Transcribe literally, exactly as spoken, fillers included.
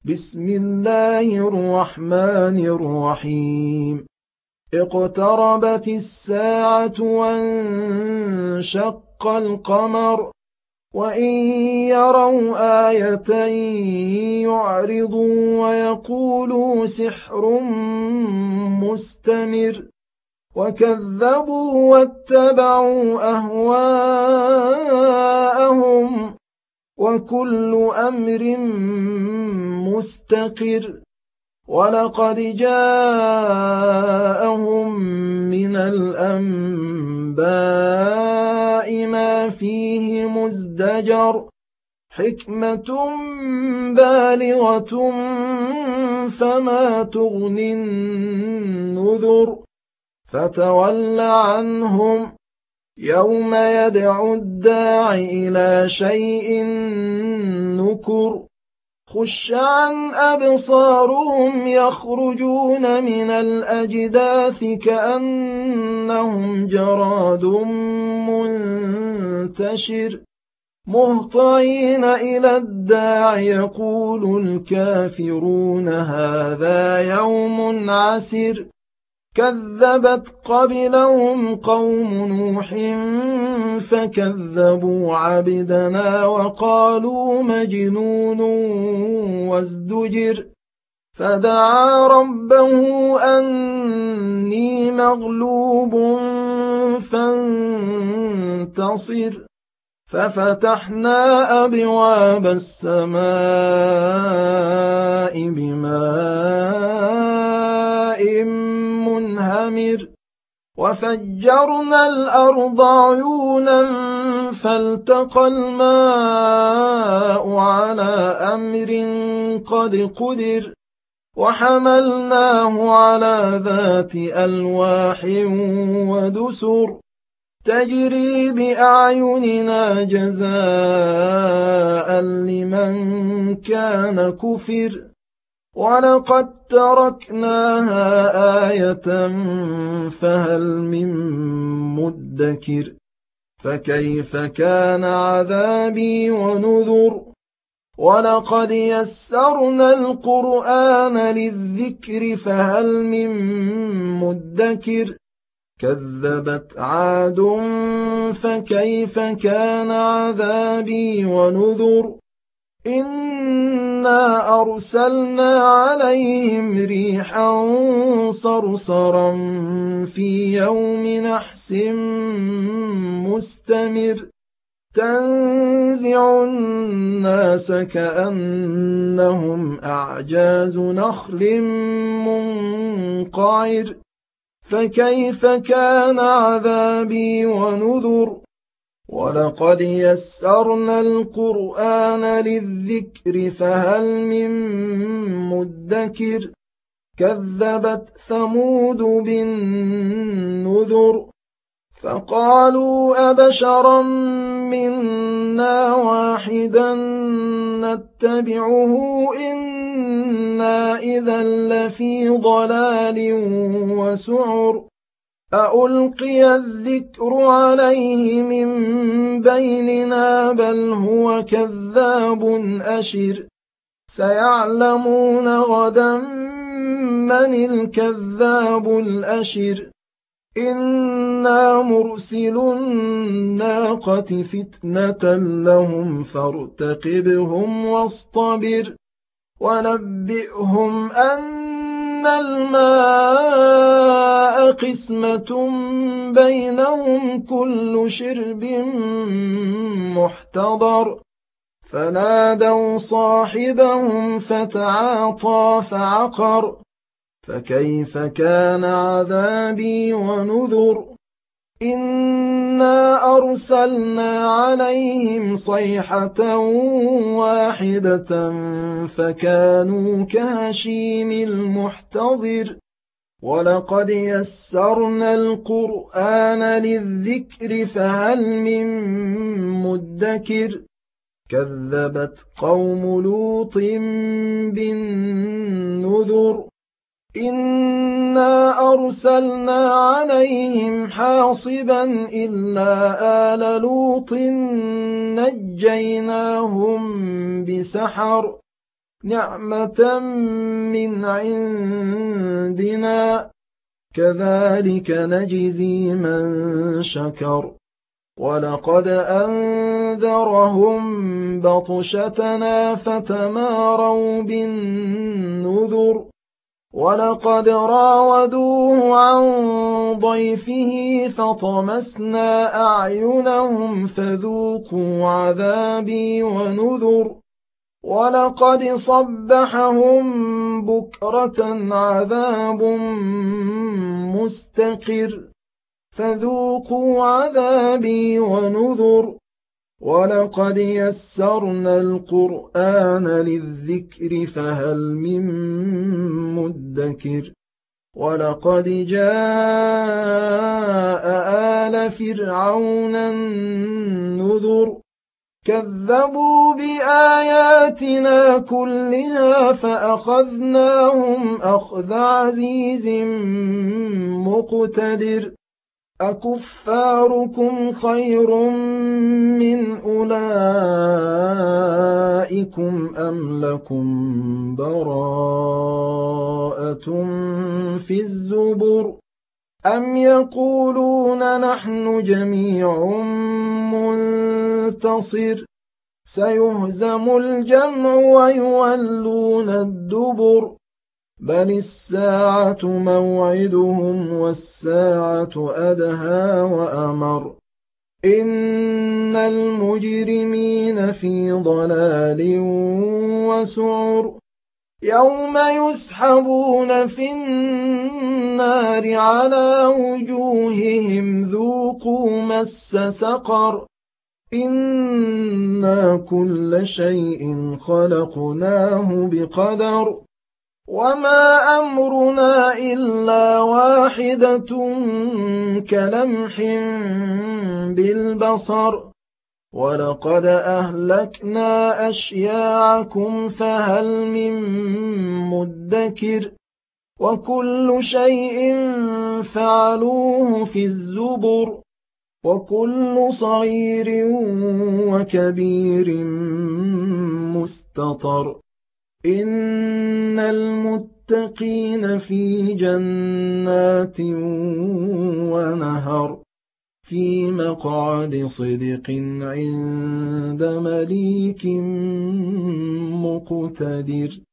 بسم الله الرحمن الرحيم اقتربت الساعة وانشق القمر وإن يروا آية يعرضوا ويقولوا سحر مستمر وكذبوا واتبعوا أهواءهم وكل أمر مستقر ولقد جاءهم من الأنباء ما فيه مزدجر حكمة بالغة فما تغني النذر فتول عنهم يوم يدعو الداع إلى شيء نكر خش عن أبصارهم يخرجون من الأجداث كأنهم جراد منتشر مهطعين إلى الداع يقول الكافرون هذا يوم عسر كذبت قبلهم قوم نوح فكذبوا عبدنا وقالوا مجنون وازدجر فدعا ربه أني مغلوب فانتصر ففتحنا أبواب السماء بماء منهمر وفجرنا الأرض عيونا فالتقى الماء على أمر قد قدر وحملناه على ذات ألواح ودسر تجري بأعيننا جزاء لمن كان كفر ولقد تركناها آية فهل من مدكر فكيف كان عذابي ونذر ولقد يسرنا القرآن للذكر فهل من مدكر كذبت عاد فكيف كان عذابي ونذر إنا أرسلنا عليهم ريحا صرصرا في يوم نحس مستمر تنزع الناس كأنهم أعجاز نخل منقعر فكيف كان عذابي ونذر ولقد يسرنا القرآن للذكر فهل من مدكر كذبت ثمود بالنذر فقالوا أبشرا منا واحدا نتبعه إنا إذا لفي ضلال وسعر أألقي الذكر عليه من بيننا بل هو كذاب أشر سيعلمون غدا من الكذاب الأشر إنا مرسل الناقة فتنة لهم فارتقبهم واصطبر ونبئهم أن الماء قسمة بينهم كل شرب محتضر فنادوا صاحبهم فتعاطى فعقر فكيف كان عذابي ونذر إنا أرسلنا عليهم صيحة واحدة فكانوا كهشيم المحتضر ولقد يسرنا القرآن للذكر فهل من مدكر كذبت قوم لوط بالنذر إنا أرسلنا عليهم حاصبا إلا آل لوط نجيناهم بسحر نعمة من عندنا كذلك نجزي من شكر ولقد أنذرهم بطشتنا فتماروا بالنذر ولقد راودوه عن ضيفه فطمسنا أعينهم فذوقوا عذابي ونذر ولقد صبحهم بكرة عذاب مستقر فذوقوا عذابي ونذر ولقد يسرنا القرآن للذكر فهل من مدكر ولقد جاء آل فرعون النذر كذبوا بآياتنا كلها فأخذناهم أخذ عزيز مقتدر أكفاركم خير من أولئكم أم لكم براءة في الزبر أم يقولون نحن جميع منتصر سيهزم الجمع ويولون الدبر بل الساعة موعدهم والساعة أدهى وأمر إن المجرمين في ضلال وسعر يوم يسحبون في النار على وجوههم ذوقوا مس سقر إنا كل شيء خلقناه بقدر وما أمرنا إلا واحدة كلمح بالبصر ولقد أهلكنا أشياعكم فهل من مدكر وكل شيء فعلوه في الزبر وكل صغير وكبير مستطر إن المتقين في جنات ونهر في مقعد صدق عند مليك مقتدر